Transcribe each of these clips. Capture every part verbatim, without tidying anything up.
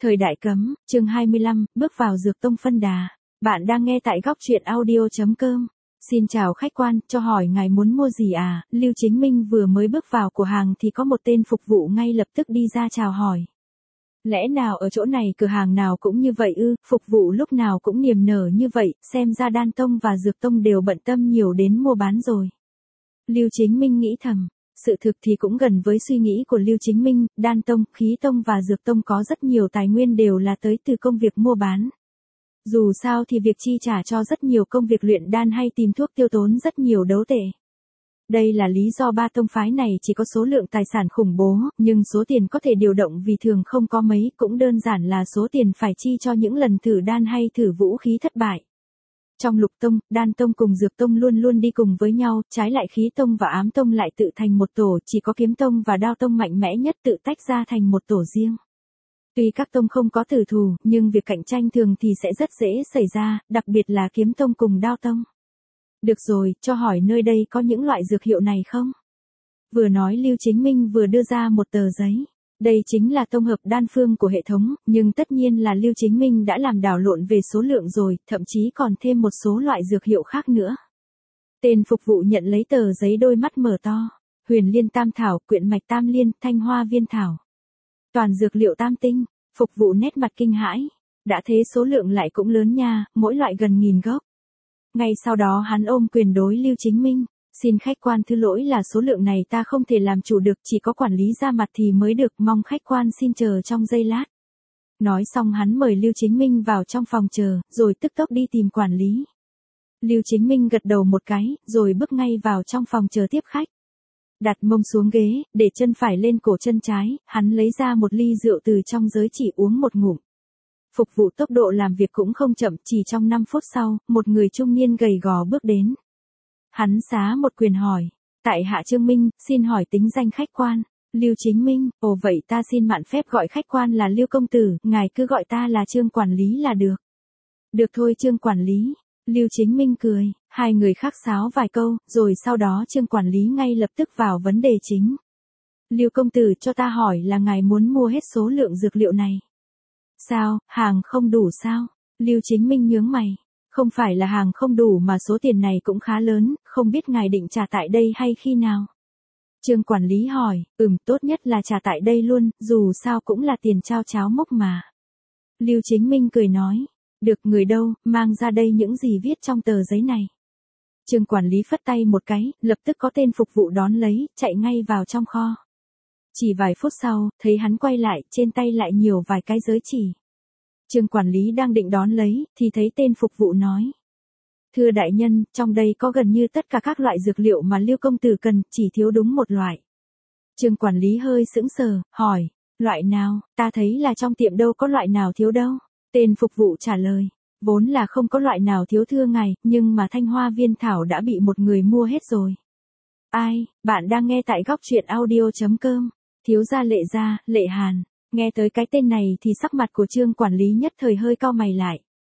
Thời đại cấm, chương hai mươi lăm, bước vào dược tông phân đà. Bạn đang nghe tại góc truyện audio chấm com. Xin chào khách quan, cho hỏi ngài muốn mua gì à? Lưu Chính Minh vừa mới bước vào cửa hàng thì có một tên phục vụ ngay lập tức đi ra chào hỏi. Lẽ nào ở chỗ này cửa hàng nào cũng như vậy ư? Phục vụ lúc nào cũng niềm nở như vậy, xem ra Đan Tông và Dược Tông đều bận tâm nhiều đến mua bán rồi. Lưu Chính Minh nghĩ thầm. Sự thực thì cũng gần với suy nghĩ của Lưu Chính Minh, Đan Tông, Khí Tông và Dược Tông có rất nhiều tài nguyên đều là tới từ công việc mua bán. Dù sao thì việc chi trả cho rất nhiều công việc luyện đan hay tìm thuốc tiêu tốn rất nhiều đấu tệ. Đây là lý do ba tông phái này chỉ có số lượng tài sản khủng bố, nhưng số tiền có thể điều động vì thường không có mấy, cũng đơn giản là số tiền phải chi cho những lần thử đan hay thử vũ khí thất bại. Trong Lục Tông, Đan Tông cùng Dược Tông luôn luôn đi cùng với nhau, trái lại Khí Tông và Ám Tông lại tự thành một tổ, chỉ có Kiếm Tông và Đao Tông mạnh mẽ nhất tự tách ra thành một tổ riêng. Tuy các tông không có tử thù, nhưng việc cạnh tranh thường thì sẽ rất dễ xảy ra, đặc biệt là Kiếm Tông cùng Đao Tông. Được rồi, cho hỏi nơi đây có những loại dược hiệu này không? Vừa nói Lưu Chính Minh vừa đưa ra một tờ giấy. Đây chính là tổng hợp đan phương của hệ thống, nhưng tất nhiên là Lưu Chính Minh đã làm đảo lộn về số lượng rồi, thậm chí còn thêm một số loại dược hiệu khác nữa. Tên phục vụ nhận lấy tờ giấy đôi mắt mở to. Huyền Liên Tam Thảo, Quyện Mạch Tam Liên, Thanh Hoa Viên Thảo. Toàn dược liệu tam tinh, phục vụ nét mặt kinh hãi. Đã thế số lượng lại cũng lớn nha, mỗi loại gần nghìn gốc. Ngay sau đó hắn ôm quyền đối Lưu Chính Minh. Xin khách quan thứ lỗi là số lượng này ta không thể làm chủ được, chỉ có quản lý ra mặt thì mới được, mong khách quan xin chờ trong giây lát. Nói xong hắn mời Lưu Chính Minh vào trong phòng chờ, rồi tức tốc đi tìm quản lý. Lưu Chính Minh gật đầu một cái, rồi bước ngay vào trong phòng chờ tiếp khách. Đặt mông xuống ghế, để chân phải lên cổ chân trái, hắn lấy ra một ly rượu từ trong giới chỉ uống một ngụm. Phục vụ tốc độ làm việc cũng không chậm, chỉ trong năm phút sau, một người trung niên gầy gò bước đến. Hắn xá một quyền hỏi, tại hạ Trương Minh, xin hỏi tính danh khách quan. Lưu Chính Minh, ồ vậy ta xin mạn phép gọi khách quan là Lưu công tử, ngài cứ gọi ta là Trương quản lý là được. Được thôi Trương quản lý. Lưu Chính Minh cười, hai người khác sáo vài câu, rồi sau đó Trương quản lý ngay lập tức vào vấn đề chính. Lưu công tử cho ta hỏi là ngài muốn mua hết số lượng dược liệu này. Sao, hàng không đủ sao? Lưu Chính Minh nhướng mày. Không phải là hàng không đủ mà số tiền này cũng khá lớn, không biết ngài định trả tại đây hay khi nào? Trương quản lý hỏi, ừm tốt nhất là trả tại đây luôn, dù sao cũng là tiền trao cháo mốc mà. Lưu Chính Minh cười nói, được người đâu, mang ra đây những gì viết trong tờ giấy này. Trương quản lý phất tay một cái, lập tức có tên phục vụ đón lấy, chạy ngay vào trong kho. Chỉ vài phút sau, thấy hắn quay lại, trên tay lại nhiều vài cái giới chỉ. Trương quản lý đang định đón lấy, thì thấy tên phục vụ nói. Thưa đại nhân, trong đây có gần như tất cả các loại dược liệu mà Lưu công tử cần, chỉ thiếu đúng một loại. Trương quản lý hơi sững sờ, hỏi, loại nào, ta thấy là trong tiệm đâu có loại nào thiếu đâu. Tên phục vụ trả lời, vốn là không có loại nào thiếu thưa ngài, nhưng mà Thanh Hoa Viên Thảo đã bị một người mua hết rồi. Ai, bạn đang nghe tại góc truyện audio chấm com, thiếu gia Lệ Gia, Lệ Hàn. Nghe tới cái tên này thì sắc mặt của Trương quản lý nhất thời hơi cau mày lại.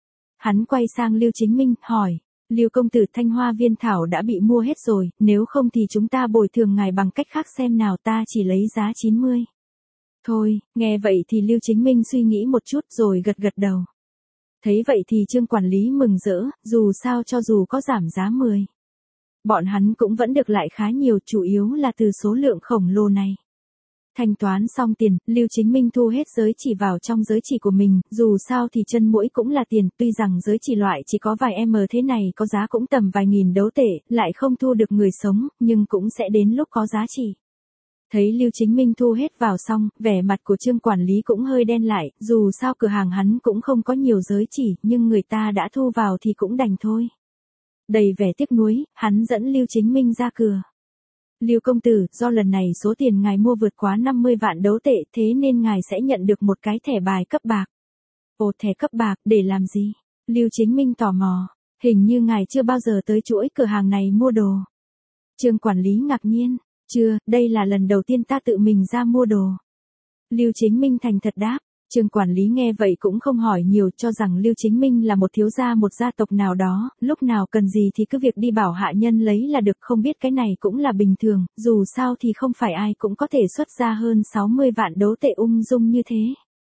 Hắn quay sang Lưu Chính Minh, hỏi, Lưu công tử Thanh Hoa Viên Thảo đã bị mua hết rồi, nếu không thì chúng ta bồi thường ngài bằng cách khác xem nào, ta chỉ lấy giá chín mươi. Thôi, nghe vậy thì Lưu Chính Minh suy nghĩ một chút rồi gật gật đầu. Thấy vậy thì Trương quản lý mừng rỡ, dù sao cho dù có giảm giá mười. Bọn hắn cũng vẫn được lại khá nhiều, chủ yếu là từ số lượng khổng lồ này. Thanh toán xong tiền, Lưu Chính Minh thu hết giới chỉ vào trong giới chỉ của mình, dù sao thì chân muỗi cũng là tiền, tuy rằng giới chỉ loại chỉ có vài m thế này có giá cũng tầm vài nghìn đấu tệ, lại không thu được người sống, nhưng cũng sẽ đến lúc có giá trị. Thấy Lưu Chính Minh thu hết vào xong, vẻ mặt của Trương quản lý cũng hơi đen lại, dù sao cửa hàng hắn cũng không có nhiều giới chỉ, nhưng người ta đã thu vào thì cũng đành thôi. Đầy vẻ tiếc nuối, hắn dẫn Lưu Chính Minh ra cửa. Lưu công tử, do lần này số tiền ngài mua vượt quá năm mươi vạn đấu tệ, thế nên ngài sẽ nhận được một cái thẻ bài cấp bạc. Ồ, thẻ cấp bạc, để làm gì? Lưu Chính Minh tò mò, hình như ngài chưa bao giờ tới chuỗi cửa hàng này mua đồ. Trương quản lý ngạc nhiên, chưa, đây là lần đầu tiên ta tự mình ra mua đồ. Lưu Chính Minh thành thật đáp. Trương quản lý nghe vậy cũng không hỏi nhiều, cho rằng Lưu Chính Minh là một thiếu gia một gia tộc nào đó, lúc nào cần gì thì cứ việc đi bảo hạ nhân lấy là được, không biết cái này cũng là bình thường, dù sao thì không phải ai cũng có thể xuất ra hơn sáu mươi vạn đấu tệ ung dung như thế.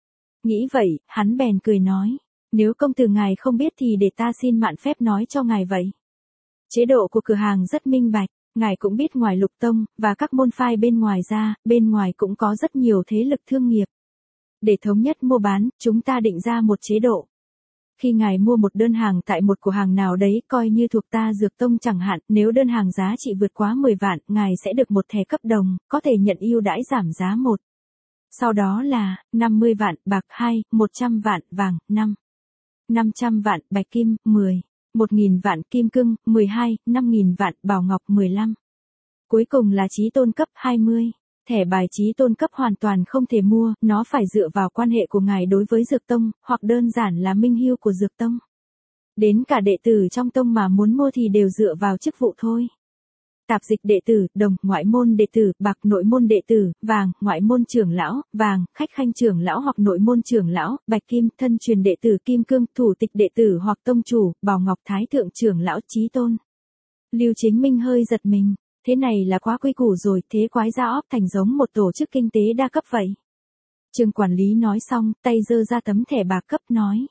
Nghĩ vậy, hắn bèn cười nói. Nếu công tử ngài không biết thì để ta xin mạn phép nói cho ngài vậy. Chế độ của cửa hàng rất minh bạch, ngài cũng biết ngoài Lục Tông, và các môn phái bên ngoài ra, bên ngoài cũng có rất nhiều thế lực thương nghiệp. Để thống nhất mua bán, chúng ta định ra một chế độ. Khi ngài mua một đơn hàng tại một cửa hàng nào đấy coi như thuộc ta Dược Tông chẳng hạn, nếu đơn hàng giá trị vượt quá mười vạn, ngài sẽ được một thẻ cấp đồng, có thể nhận ưu đãi giảm giá một. Sau đó là, năm mươi vạn bạc hai, một trăm vạn vàng, năm. năm trăm vạn bạch kim, mười. một nghìn vạn kim cương, mười hai, năm nghìn vạn bảo ngọc mười lăm. Cuối cùng là chí tôn cấp hai mươi. Thẻ bài chí tôn cấp hoàn toàn không thể mua, nó phải dựa vào quan hệ của ngài đối với Dược Tông, hoặc đơn giản là minh hữu của Dược Tông. Đến cả đệ tử trong tông mà muốn mua thì đều dựa vào chức vụ thôi. Tạp dịch đệ tử, đồng, ngoại môn đệ tử, bạc, nội môn đệ tử, vàng, ngoại môn trưởng lão, vàng, khách khanh trưởng lão hoặc nội môn trưởng lão, bạch kim, thân truyền đệ tử kim cương, thủ tịch đệ tử hoặc tông chủ, bảo ngọc thái thượng trưởng lão chí tôn. Lưu Chính Minh hơi giật mình, thế này là quá quy củ rồi, thế quái ra óp thành giống một tổ chức kinh tế đa cấp vậy. Trương quản lý nói xong, tay giơ ra tấm thẻ bạc cấp nói.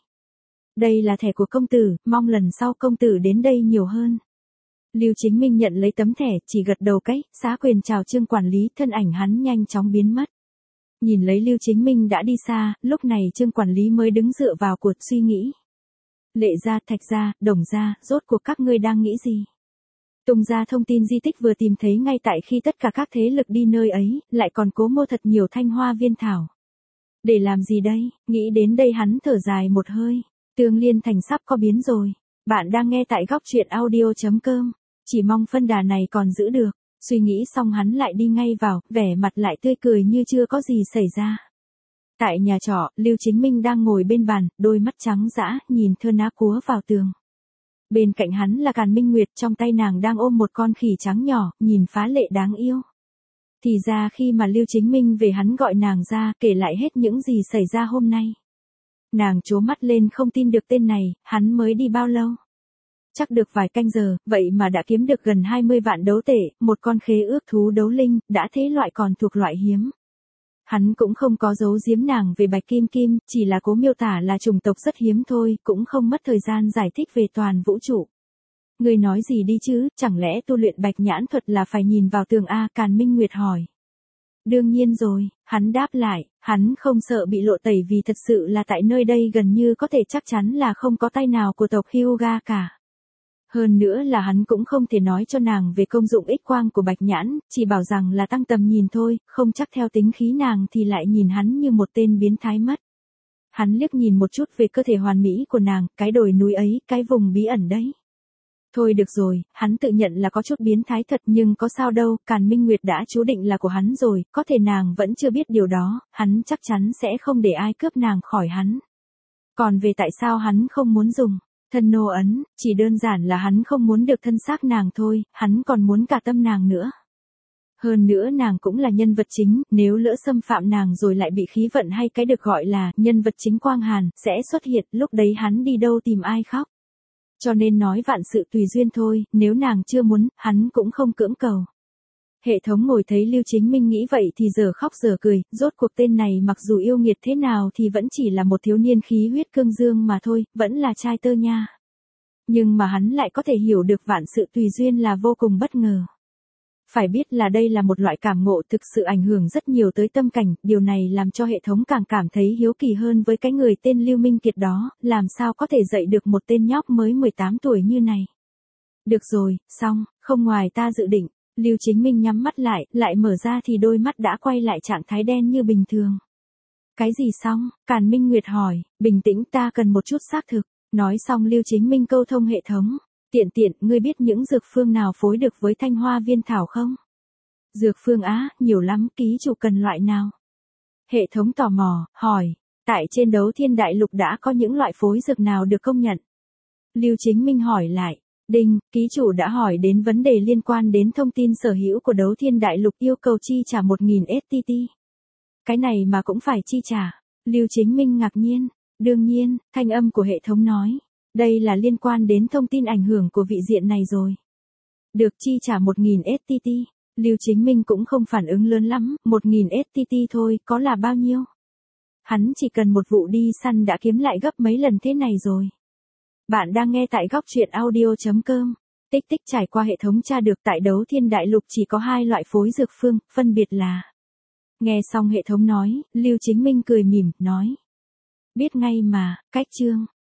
Đây là thẻ của công tử, mong lần sau công tử đến đây nhiều hơn. Lưu Chính Minh nhận lấy tấm thẻ, chỉ gật đầu cái, xá quyền chào Trương quản lý, thân ảnh hắn nhanh chóng biến mất. Nhìn lấy Lưu Chính Minh đã đi xa, lúc này Trương quản lý mới đứng dựa vào cuộc suy nghĩ. Lệ gia, Thạch gia, Đồng gia, rốt cuộc các ngươi đang nghĩ gì? Tùng gia thông tin di tích vừa tìm thấy ngay tại khi tất cả các thế lực đi nơi ấy, lại còn cố mua thật nhiều thanh hoa viên thảo. Để làm gì đây? Nghĩ đến đây hắn thở dài một hơi. Tương Liên Thành sắp có biến rồi. Bạn đang nghe tại góc truyện audio chấm com. Chỉ mong phân đà này còn giữ được. Suy nghĩ xong hắn lại đi ngay vào, vẻ mặt lại tươi cười như chưa có gì xảy ra. Tại nhà trọ, Lưu Chính Minh đang ngồi bên bàn, đôi mắt trắng dã, nhìn thơ ná cúa vào tường. Bên cạnh hắn là Càn Minh Nguyệt, trong tay nàng đang ôm một con khỉ trắng nhỏ, nhìn phá lệ đáng yêu. Thì ra khi mà Lưu Chính Minh về hắn gọi nàng ra, kể lại hết những gì xảy ra hôm nay. Nàng trố mắt lên không tin được tên này, hắn mới đi bao lâu? Chắc được vài canh giờ, vậy mà đã kiếm được gần hai mươi vạn đấu tệ, một con khế ước thú đấu linh, đã thế loại còn thuộc loại hiếm. Hắn cũng không có giấu giếm nàng về Bạch Kim Kim, chỉ là cố miêu tả là chủng tộc rất hiếm thôi, cũng không mất thời gian giải thích về toàn vũ trụ. Người nói gì đi chứ, chẳng lẽ tu luyện bạch nhãn thuật là phải nhìn vào tường A? Càn Minh Nguyệt hỏi. Đương nhiên rồi, hắn đáp lại, hắn không sợ bị lộ tẩy vì thật sự là tại nơi đây gần như có thể chắc chắn là không có tay nào của tộc Hyuga cả. Hơn nữa là hắn cũng không thể nói cho nàng về công dụng ích quang của bạch nhãn, chỉ bảo rằng là tăng tầm nhìn thôi, không chắc theo tính khí nàng thì lại nhìn hắn như một tên biến thái mất. Hắn liếc nhìn một chút về cơ thể hoàn mỹ của nàng, cái đồi núi ấy, cái vùng bí ẩn đấy. Thôi được rồi, hắn tự nhận là có chút biến thái thật nhưng có sao đâu, Càn Minh Nguyệt đã chú định là của hắn rồi, có thể nàng vẫn chưa biết điều đó, hắn chắc chắn sẽ không để ai cướp nàng khỏi hắn. Còn về tại sao hắn không muốn dùng thân nô ấn, chỉ đơn giản là hắn không muốn được thân xác nàng thôi, hắn còn muốn cả tâm nàng nữa. Hơn nữa nàng cũng là nhân vật chính, nếu lỡ xâm phạm nàng rồi lại bị khí vận hay cái được gọi là nhân vật chính quang hàn, sẽ xuất hiện, lúc đấy hắn đi đâu tìm ai khóc. Cho nên nói vạn sự tùy duyên thôi, nếu nàng chưa muốn, hắn cũng không cưỡng cầu. Hệ thống ngồi thấy Lưu Chính Minh nghĩ vậy thì giờ khóc giờ cười, rốt cuộc tên này mặc dù yêu nghiệt thế nào thì vẫn chỉ là một thiếu niên khí huyết cương dương mà thôi, vẫn là trai tơ nha. Nhưng mà hắn lại có thể hiểu được vạn sự tùy duyên là vô cùng bất ngờ. Phải biết là đây là một loại cảm ngộ thực sự ảnh hưởng rất nhiều tới tâm cảnh, điều này làm cho hệ thống càng cảm thấy hiếu kỳ hơn với cái người tên Lưu Minh Kiệt đó, làm sao có thể dạy được một tên nhóc mới mười tám tuổi như này. Được rồi, xong, không ngoài ta dự định. Lưu Chính Minh nhắm mắt lại, lại mở ra thì đôi mắt đã quay lại trạng thái đen như bình thường. Cái gì xong? Càn Minh Nguyệt hỏi, bình tĩnh ta cần một chút xác thực. Nói xong Lưu Chính Minh câu thông hệ thống. Tiện tiện, ngươi biết những dược phương nào phối được với thanh hoa viên thảo không? Dược phương á, nhiều lắm, ký chủ cần loại nào? Hệ thống tò mò, hỏi, tại trên đấu thiên đại lục đã có những loại phối dược nào được công nhận? Lưu Chính Minh hỏi lại. Đinh, ký chủ đã hỏi đến vấn đề liên quan đến thông tin sở hữu của đấu thiên đại lục yêu cầu chi trả một nghìn ét tê tê. Cái này mà cũng phải chi trả. Lưu Chính Minh ngạc nhiên. Đương nhiên, thanh âm của hệ thống nói. Đây là liên quan đến thông tin ảnh hưởng của vị diện này rồi. Được chi trả một nghìn ét tê tê. Lưu Chính Minh cũng không phản ứng lớn lắm, một nghìn ét tê tê thôi, có là bao nhiêu? Hắn chỉ cần một vụ đi săn đã kiếm lại gấp mấy lần thế này rồi. Bạn đang nghe tại góc truyện audio.com. Tích tích trải qua hệ thống tra được tại Đấu Thiên Đại Lục chỉ có hai loại phối dược phương, phân biệt là. Nghe xong hệ thống nói, Lưu Chính Minh cười mỉm, nói. Biết ngay mà, cách chương.